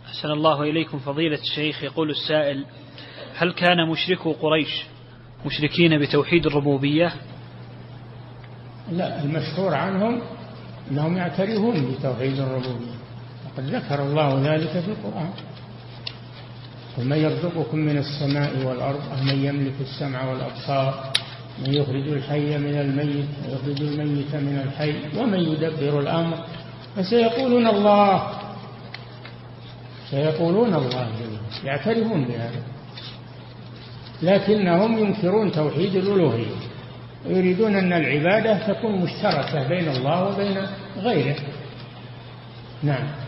أحسن الله إليكم فضيلة الشيخ. يقول السائل: هل كان مشركو قريش مشركين بتوحيد الربوبية؟ لا، المشهور عنهم أنهم يعترفون بتوحيد الربوبية، وقد ذكر الله ذلك في القرآن: ومن يرزقكم من السماء والأرض أمن يملك السمع والأبصار من يخرج الحي من الميت ويخرج الميت من الحي ومن يدبر الأمر. فسيقولون الله، سيقولون الله، يعترفون بهذا، لكنهم ينكرون توحيد الألوهية ويريدون أن العبادة تكون مشتركة بين الله وبين غيره. نعم.